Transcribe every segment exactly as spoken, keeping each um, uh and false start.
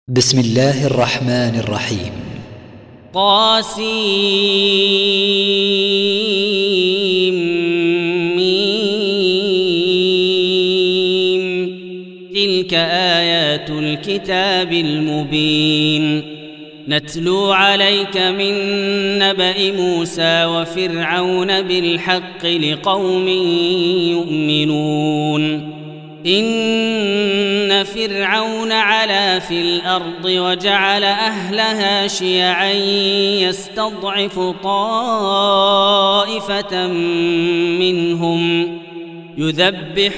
بسم الله الرحمن الرحيم. طاسيم ميم. تلك آيات الكتاب المبين نتلو عليك من نبأ موسى وفرعون بالحق لقوم يؤمنون. إن فرعون علا في الأرض وجعل أهلها شيعا يستضعف طائفة منهم يذبح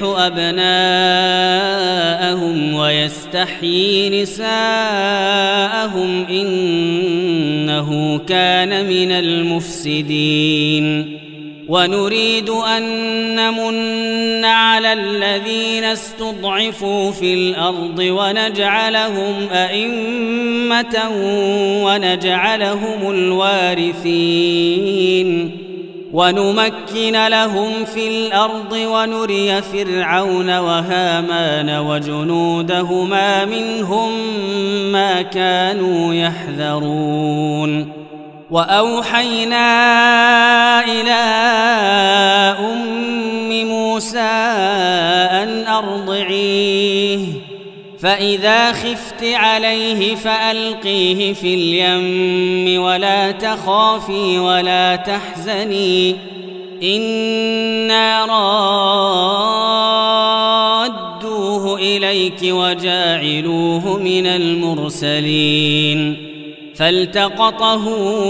أبناءهم ويستحيي نساءهم إنه كان من المفسدين. ونريد أن نمن على الذين استضعفوا في الأرض ونجعلهم أئمة ونجعلهم الوارثين ونمكن لهم في الأرض ونري فرعون وهامان وجنودهما منهم ما كانوا يحذرون. وأوحينا إلى أم موسى أن أرضعيه فإذا خفت عليه فألقيه في اليم ولا تخافي ولا تحزني إنا رادوه إليك وجاعلوه من المرسلين. فالتقطه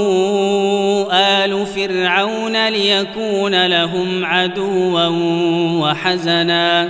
آل فرعون ليكون لهم عدوا وحزنا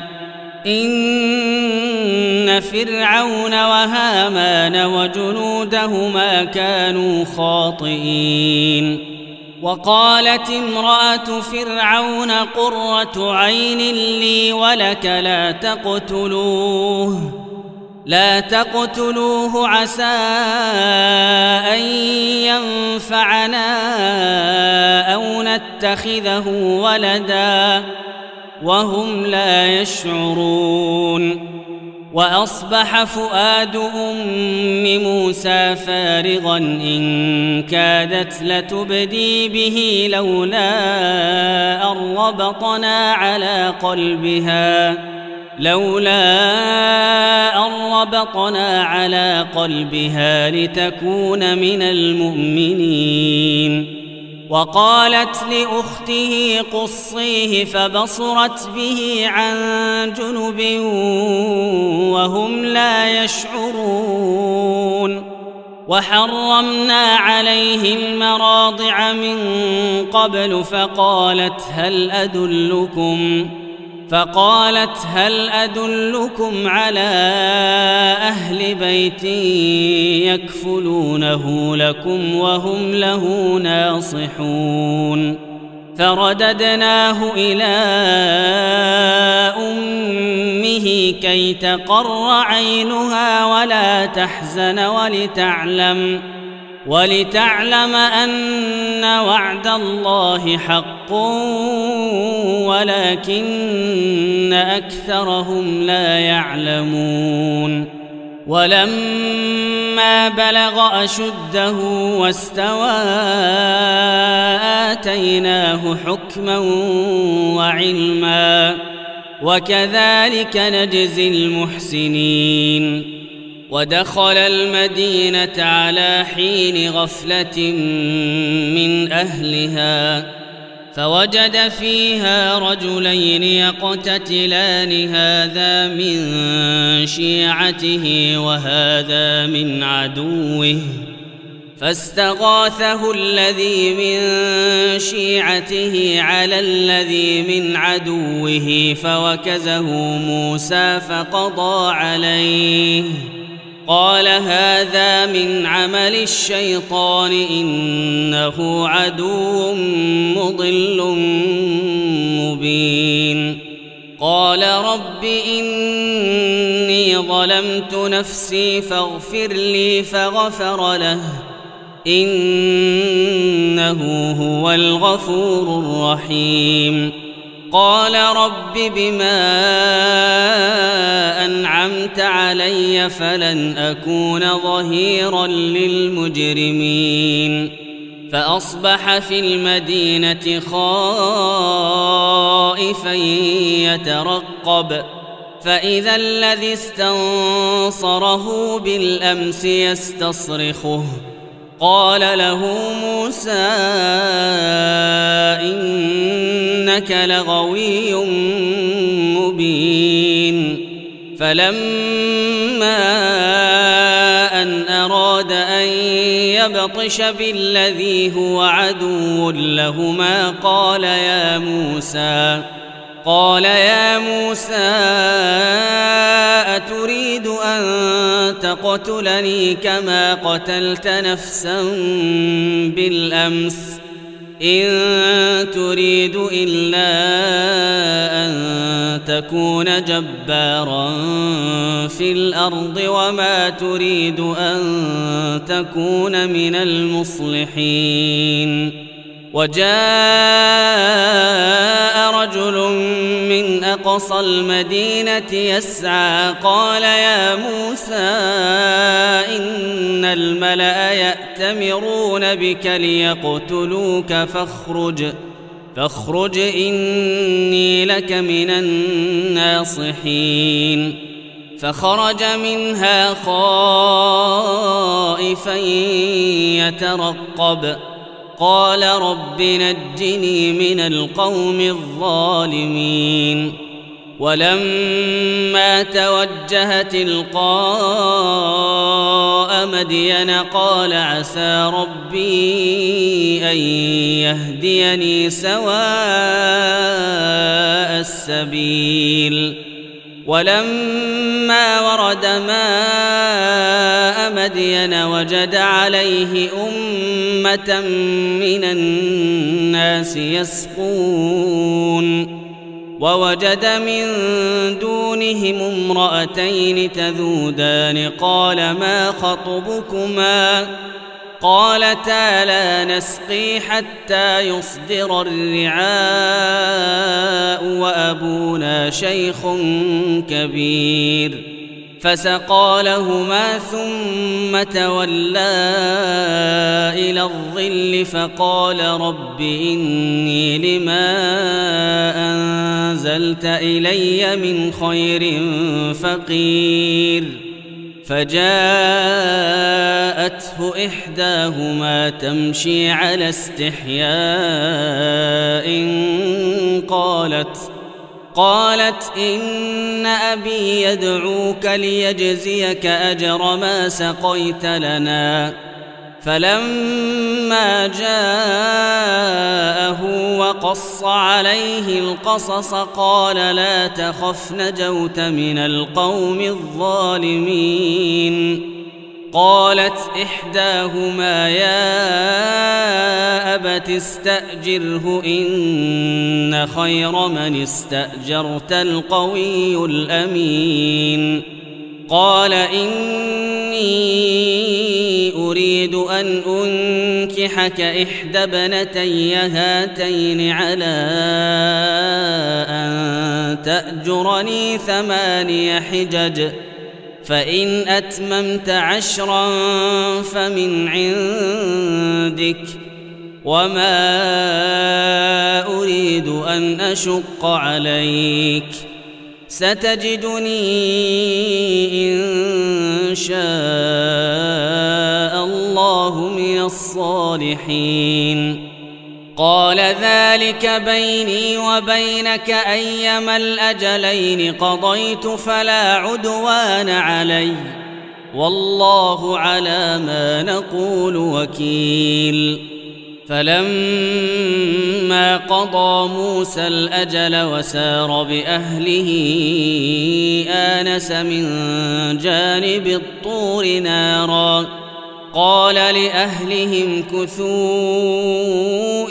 إن فرعون وهامان وجنودهما كانوا خاطئين. وقالت امرأة فرعون قرة عين لي ولك لا تقتلوه لا تقتلوه عسى أن ينفعنا أو نتخذه ولدا وهم لا يشعرون. وأصبح فؤاد أم موسى فارغا إن كادت لتبدي به لولا أن ربطنا على قلبها لولا أن ربطنا على قلبها لتكون من المؤمنين. وقالت لأخته قصيه فبصرت به عن جنب وهم لا يشعرون. وحرمنا عليه المراضع من قبل فقالت هل أدلكم فقالت هل أدلكم على أهل بيت يكفلونه لكم وهم له ناصحون. فرددناه إلى أمه كي تقر عينها ولا تحزن ولتعلم ولتعلم أن وعد الله حق ولكن أكثرهم لا يعلمون. ولما بلغ أشده واستوى آتيناه حكما وعلما وكذلك نجزي المحسنين. ودخل المدينة على حين غفلة من أهلها فوجد فيها رجلين يقتتلان هذا من شيعته وهذا من عدوه فاستغاثه الذي من شيعته على الذي من عدوه فوكزه موسى فقضى عليه قال هذا من عمل الشيطان إنه عدو مضل مبين. قال رب إني ظلمت نفسي فاغفر لي فغفر له إنه هو الغفور الرحيم. قال رب بما أنعمت أنعمت علي فلن أكون ظهيرا للمجرمين فأصبح في المدينة خائفا يترقب فإذا الذي استنصره بالأمس يستصرخه قال له موسى إنك لغوي مبين فلما أن أراد أن يبطش بالذي هو عدو لهما قال يا موسى قال يا موسى أتريد أن تقتلني كما قتلت نفسا بالأمس إن تريد إلا أن تكون جبارا في الأرض وما تريد أن تكون من المصلحين وجاء رجل من أقصى المدينة يسعى قال يا موسى إن الملأ يأتمرون بك ليقتلوك فاخرج فاخرج إني لك من الناصحين فخرج منها خائفا يترقب قال رب نجني من القوم الظالمين ولما توجه تلقاء مدين قال عسى ربي أن يهديني سواء السبيل ولما ورد ماء مدين وجد عليه أمة من الناس يسقون ووجد من دونهم امرأتين تذودان قال ما خطبكما قالتا لا نسقي حتى يصدر الرعاء وأبونا شيخ كبير فسقى لهما ثم تولى إلى الظل فقال رب إني لما أنزلت إلي من خير فقير فجاءته إحداهما تمشي على استحياء قالت قالت إن أبي يدعوك ليجزيك أجر ما سقيت لنا فلما جاءه وقص عليه القصص قال لا تخف نجوت من القوم الظالمين قالت إحداهما يا أبت استأجره إن خير من استأجرت القوي الأمين قال إني أريد أن أنكحك إحدى ابنتي هاتين على أن تأجرني ثماني حجج فإن أتممت عشرا فمن عندك وما أريد أن أشق عليك ستجدني إن شاء الله من الصالحين قال ذلك بيني وبينك أيما الأجلين قضيت فلا عدوان علي والله على ما نقول وكيل فلما قضى موسى الأجل وسار بأهله آنس من جانب الطور نارا قال لأهلهم كثوا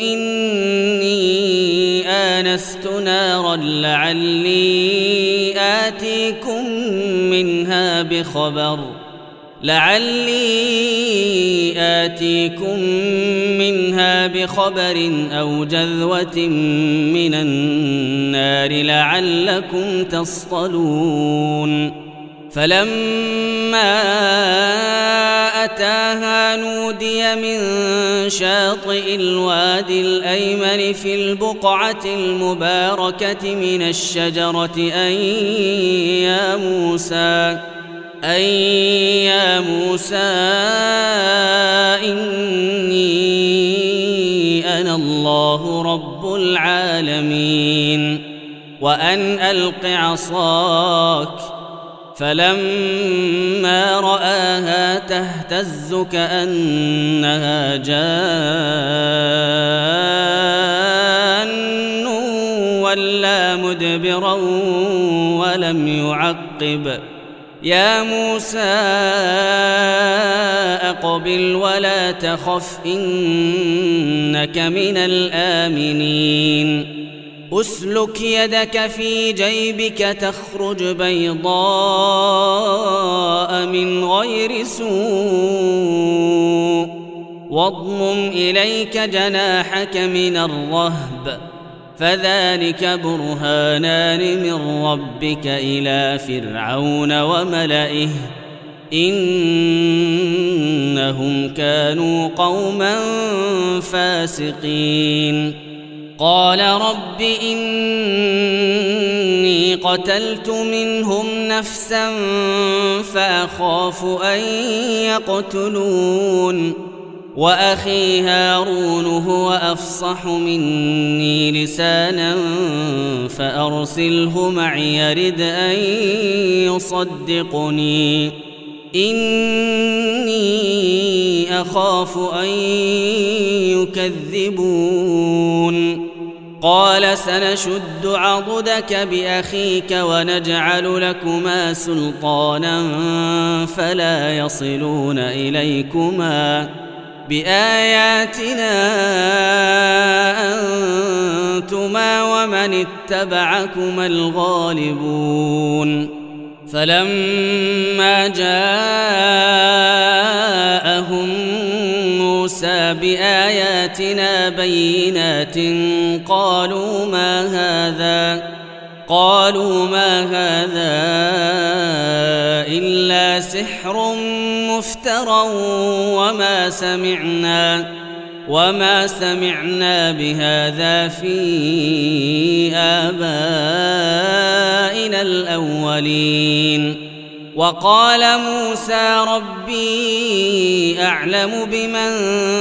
إني آنست نارا لعلي آتيكم منها بخبر لعلي آتيكم منها بخبر أو جذوة من النار لعلكم تصطلون فلما أتاها نودي من شاطئ الوادي الأيمن في البقعة المباركة من الشجرة أن يا موسى أن يا موسى إني أنا الله رب العالمين وأن ألق عصاك. فلما رآها تهتز كأنها جان ولا مدبرا ولم يعقب. يا موسى أقبل ولا تخف إنك من الآمنين. أسلك يدك في جيبك تخرج بيضاء من غير سوء واضمم إليك جناحك من الرهب فذلك برهانان من ربك إلى فرعون وملئه إنهم كانوا قوما فاسقين. قال رب إني قتلت منهم نفسا فأخاف أن يقتلون وأخي هارون هو أفصح مني لسانا فأرسله معي يرد أن يصدقني إني أخاف أن يكذبون. قال سنشد عضدك بأخيك ونجعل لكما سلطانا فلا يصلون إليكما بآياتنا أنتما ومن اتبعكما الغالبون. فلما جاءهم موسى بآياتنا بينات قالوا ما هذا قالوا ما هذا إلا سحر مفترى وما سمعنا وما سمعنا بهذا في آبائنا الأولين. وقال موسى ربي أعلم بمن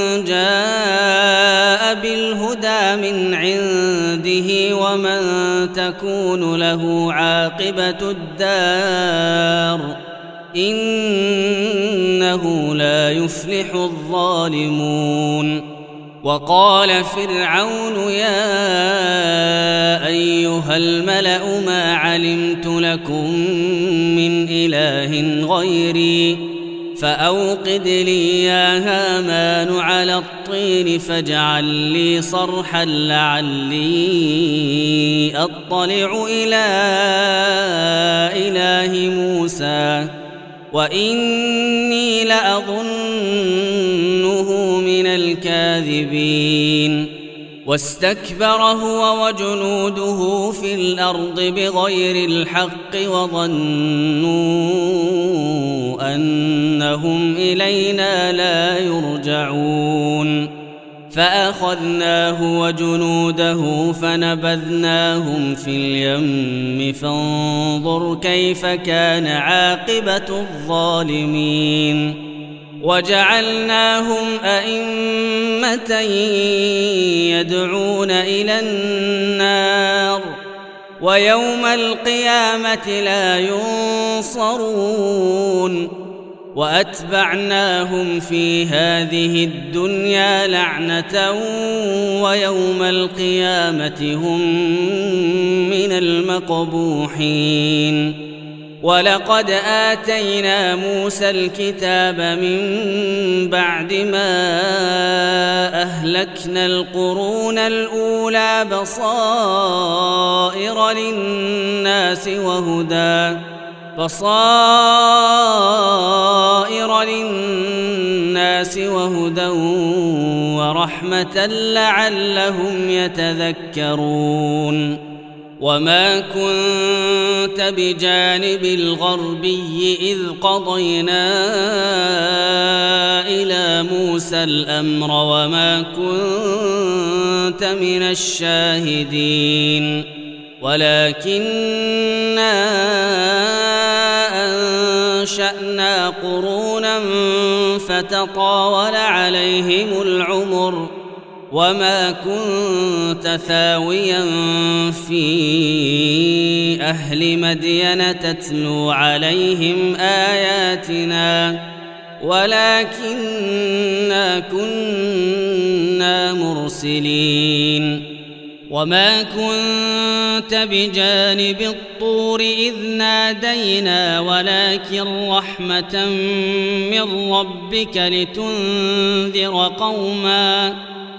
جاء بالهدى من عنده ومن تكون له عاقبة الدار إنه لا يفلح الظالمون. وقال فرعون يا أيها الملأ ما علمت لكم من إله غيري فأوقد لي يا هامان على الطين فاجعل لي صرحا لعلي أطلع إلى إله موسى وإني لأظنه من الكاذبين. واستكبر هو وجنوده في الأرض بغير الحق وظنوا أنهم إلينا لا يرجعون. فأخذناه وجنوده فنبذناهم في اليم فانظر كيف كان عاقبة الظالمين. وجعلناهم أئمة يدعون إلى النار ويوم القيامة لا ينصرون. وأتبعناهم في هذه الدنيا لعنة ويوم القيامة هم من المقبوحين. ولقد آتينا موسى الكتاب من بعد ما أهلكنا القرون الأولى بصائر للناس وهدى بصائر للناس وهدى ورحمة لعلهم يتذكرون. وما كنت بجانب الغربي إذ قضينا إلى موسى الأمر وما كنت من الشاهدين ولكننا أنشأنا قرونا فتطاول عليهم العمر وما كنت ثاويا في أهل مدين تتلو عليهم آياتنا ولكننا كنا مرسلين وما كنت بجانب الطور إذ نادينا ولكن رحمة من ربك لتنذر قوما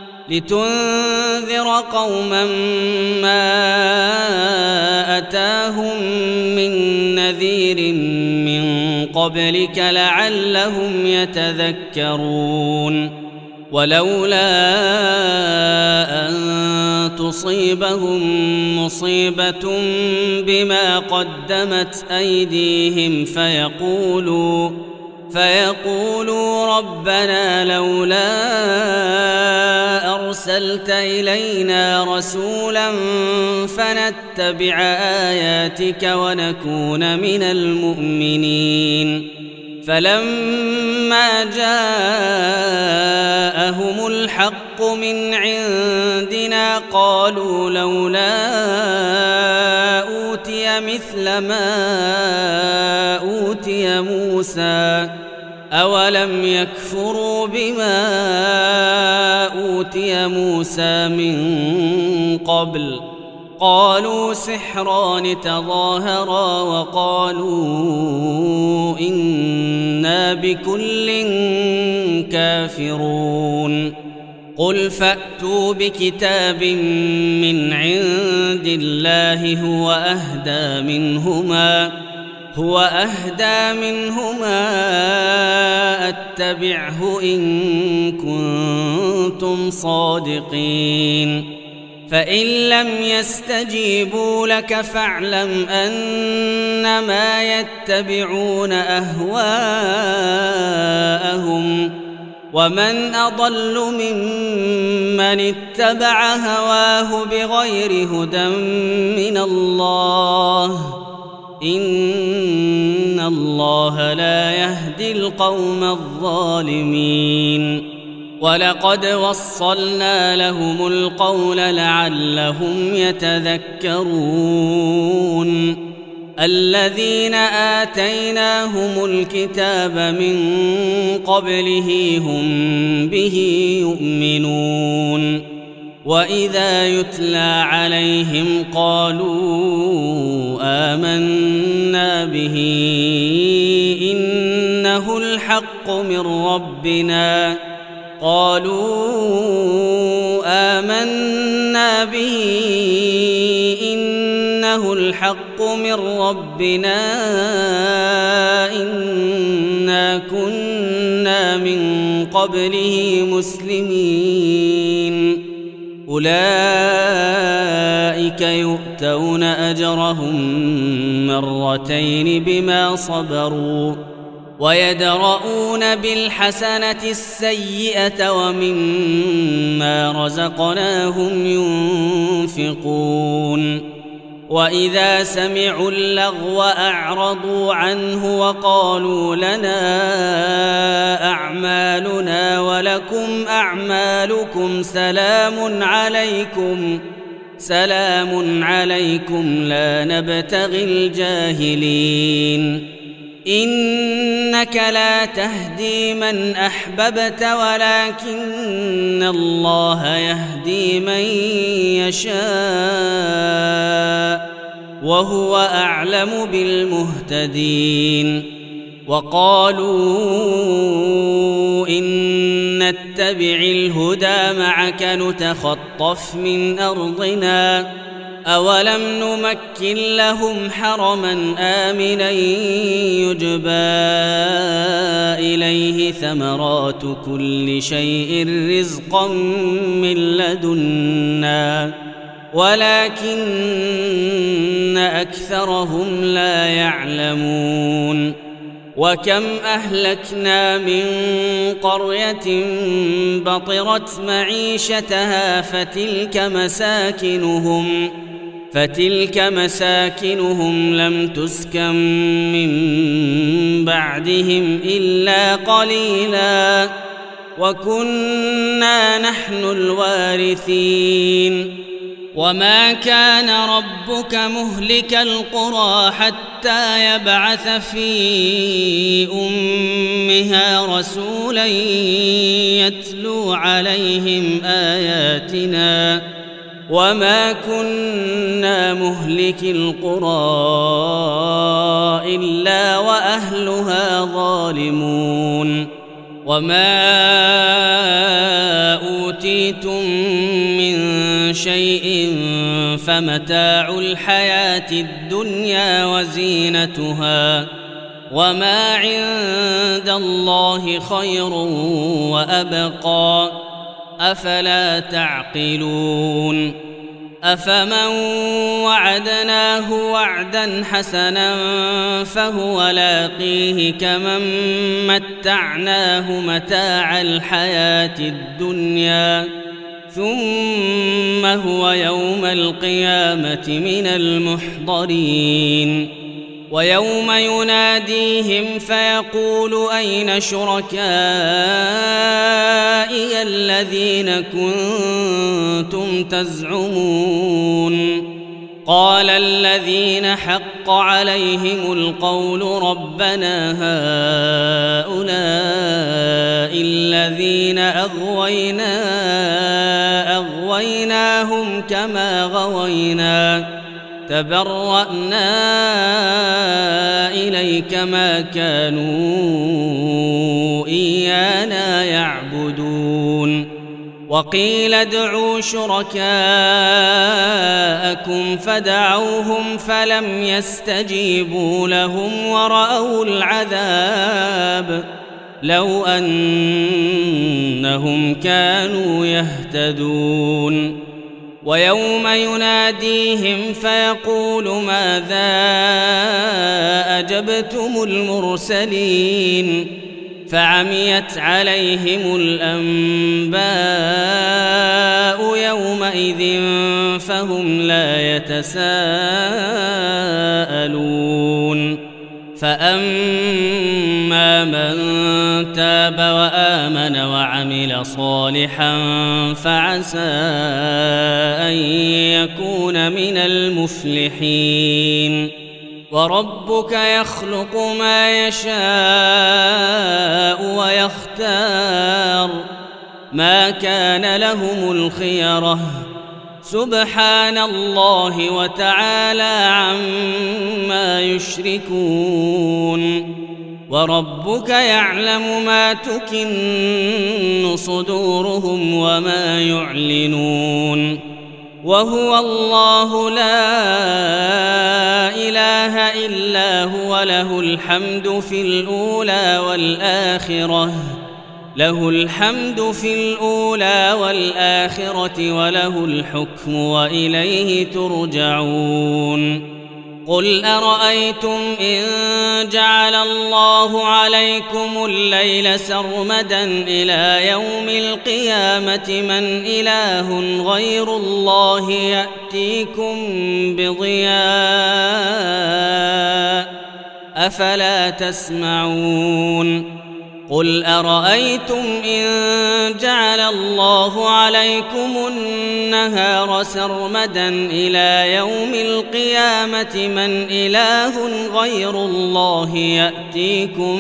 لتنذر قوما ما أتاهم من نذير من قبلك لعلهم يتذكرون ولولا أن تصيبهم مصيبة بما قدمت أيديهم فيقولوا فيقولوا ربنا لولا أرسلت إلينا رسولا فنتبع آياتك ونكون من المؤمنين فلما جاءهم الحق من عندنا قالوا لولا أوتي مثل ما أوتي موسى أولم يكفروا بما أوتي موسى من قبل قالوا سحران تظاهرا وقالوا إنا بكل كافرون قل فأتوا بكتاب من عند الله هو أهدى منهما هو أهدى منهما أتبعه إن كنتم صادقين فإن لم يستجيبوا لك فاعلم أنما يتبعون أهواءهم ومن أضل ممن اتبع هواه بغير هدى من الله إن الله لا يهدي القوم الظالمين ولقد وصلنا لهم القول لعلهم يتذكرون الذين آتيناهم الكتاب من قبله هم به يؤمنون وإذا يتلى عليهم قالوا آمنا به إنه الحق من ربنا قالوا آمنا به إنه الحق من ربنا إنا كنا من قبله مسلمين أولئك يؤتون أجرهم مرتين بما صبروا ويدرؤون بالحسنة السيئة ومما رزقناهم ينفقون وإذا سمعوا اللغو أعرضوا عنه وقالوا لنا أعمالنا ولكم أعمالكم سلام عليكم سلام عليكم لا نبتغي الجاهلين إنك لا تهدي من أحببت ولكن الله يهدي من يشاء وهو أعلم بالمهتدين وقالوا إن نتبع الهدى معك نتخطف من أرضنا أولم نمكن لهم حرما آمنا يجبى إليه ثمرات كل شيء رزقا من لدنا ولكن أكثرهم لا يعلمون وكم أهلكنا من قرية بطرت معيشتها فتلك مساكنهم فتلك مساكنهم لم تسكن من بعدهم إلا قليلا وكنا نحن الوارثين وما كان ربك مهلك القرى حتى يبعث في أمها رسولا يتلو عليهم آياتنا وما كنا مهلك القرى إلا وأهلها ظالمون وما أوتيتم من شيء فمتاع الحياة الدنيا وزينتها وما عند الله خير وأبقى أفلا تعقلون أفمن وعدناه وعدا حسنا فهو لاقيه كمن متعناه متاع الحياة الدنيا ثم هو يوم القيامة من المحضرين ويوم يناديهم فيقول أين شركائي الذين كنتم تزعمون قال الذين حق عليهم القول ربنا هؤلاء الذين أغوينا أغويناهم كما غوينا تبرأنا إليك ما كانوا إيانا يعبدون وقيل ادعوا شركاءكم فدعوهم فلم يستجيبوا لهم ورأوا العذاب لو أنهم كانوا يهتدون ويوم يناديهم فيقول ماذا أجبتم المرسلين فعميت عليهم الأنباء يومئذ فهم لا يتساءلون فأما من تاب وآمن وعمل صالحا فعسى أن يكون من المفلحين وربك يخلق ما يشاء ويختار ما كان لهم الخيرة سبحان الله وتعالى عما يشركون وربك يعلم ما تكن صدورهم وما يعلنون وهو الله لا إله إلا هو له الحمد في الأولى والآخرة له الحمد في الأولى والآخرة وله الحكم وإليه ترجعون قل أرأيتم إن جعل الله عليكم الليل سرمدا إلى يوم القيامة من إله غير الله يأتيكم بضياء أفلا تسمعون قل أرأيتم إن جعل الله عليكم النهار سرمدا إلى يوم القيامة من إله غير الله يأتيكم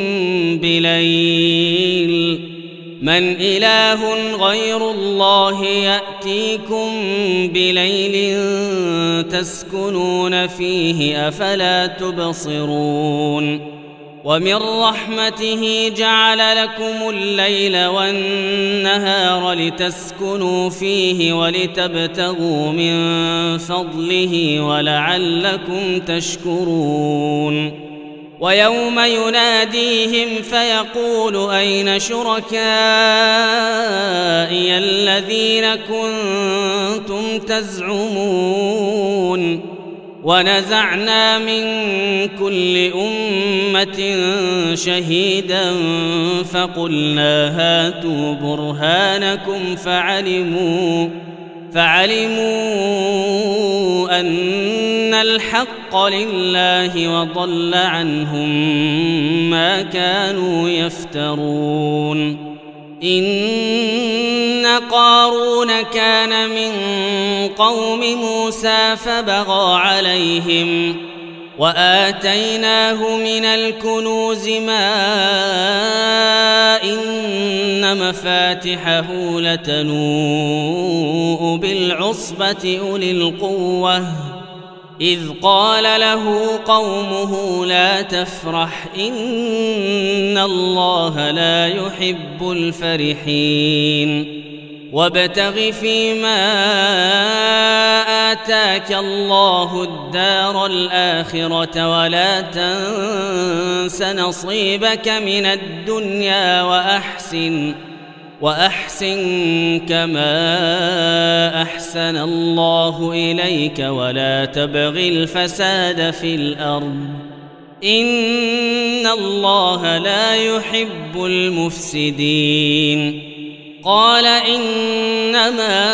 بليل من إله غير الله يأتيكم بليل تسكنون فيه أفلا تبصرون ومن رحمته جعل لكم الليل والنهار لتسكنوا فيه ولتبتغوا من فضله ولعلكم تشكرون ويوم يناديهم فيقول أين شركائي الذين كنتم تزعمون ونزعنا من كل أمة شهيدا فقلنا هاتوا برهانكم فعلموا فعلموا أن الحق لله وضل عنهم ما كانوا يفترون. إن قارون كان من قوم موسى فبغى عليهم وآتيناه من الكنوز ما إن مفاتحه لتنوء بالعصبة أولي القوة إذ قال له قومه لا تفرح إن الله لا يحب الفرحين وابتغ فيما آتاك الله الدار الآخرة ولا تنس نصيبك من الدنيا وأحسن وأحسن كما أحسن الله إليك ولا تبغ الفساد في الأرض إن الله لا يحب المفسدين. قال إنما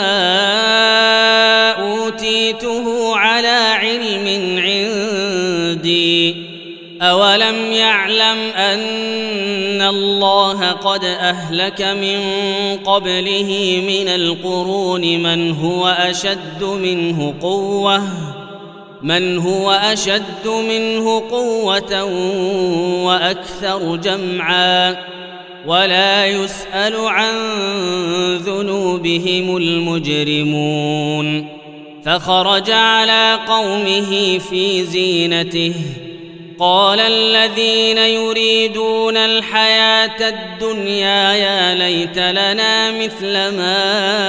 أوتيته على علم عندي أولم يعلم أن الله قد أهلك من قبله من القرون من هو أشد منه قوة من هو أشد منه قوة وأكثر جمعا ولا يسأل عن ذنوبهم المجرمون. فخرج على قومه في زينته قال الذين يريدون الحياة الدنيا يا ليت لنا مثل ما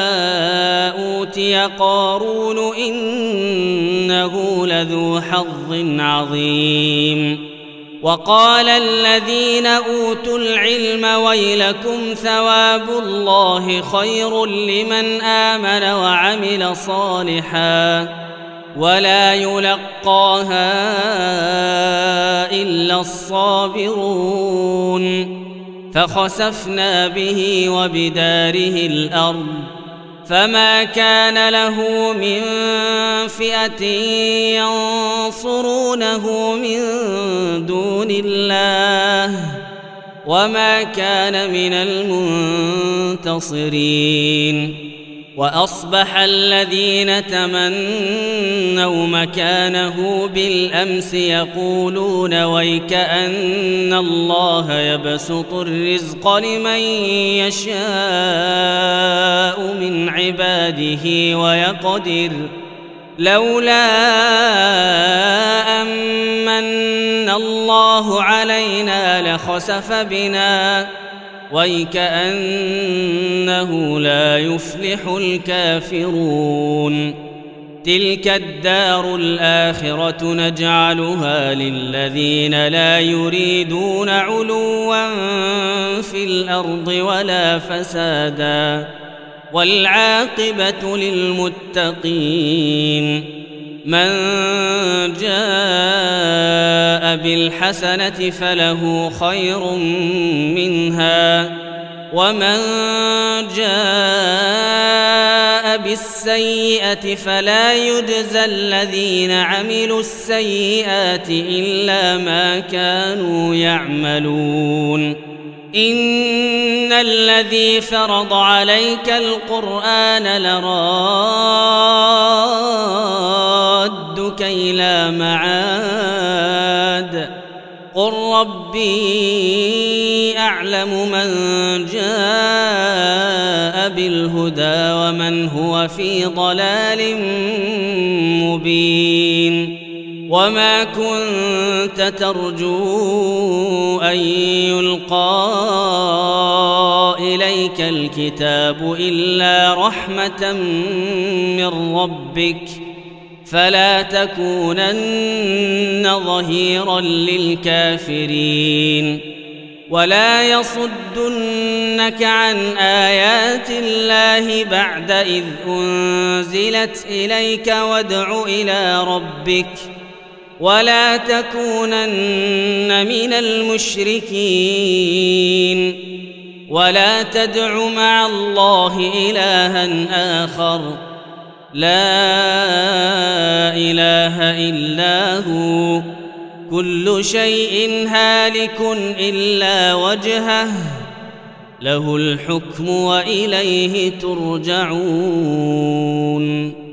أوتي قارون إنه لذو حظ عظيم. وقال الذين أوتوا العلم ويلكم ثواب الله خير لمن آمن وعمل صالحا ولا يلقاها إلا الصابرون. فخسفنا به وبداره الأرض فما كان له من فئة ينصرونه من دون الله وما كان من المنتصرين. وأصبح الذين تمنوا مكانه بالأمس يقولون ويكأن الله يبسط الرزق لمن يشاء من عباده ويقدر لولا أمن الله علينا لخسف بنا ويكأنه لا يفلح الكافرون. تلك الدار الآخرة نجعلها للذين لا يريدون علوا في الأرض ولا فسادا والعاقبة للمتقين. من جاء بالحسنة فله خير منها ومن جاء بالسيئة فلا يجزى الذين عملوا السيئات إلا ما كانوا يعملون. إن الذي فرض عليك القرآن لرادك إلى معاد قل ربي أعلم من جاء بالهدى ومن هو في ضلال مبين. وما كنت ترجو أن يلقى إليك الكتاب إلا رحمة من ربك فلا تكونن ظهيرا للكافرين ولا يصدنك عن آيات الله بعد إذ أنزلت إليك وادع إلى ربك ولا تكونن من المشركين ولا تدع مع الله إلها آخر لا إله إلا هو كل شيء هالك إلا وجهه له الحكم وإليه ترجعون.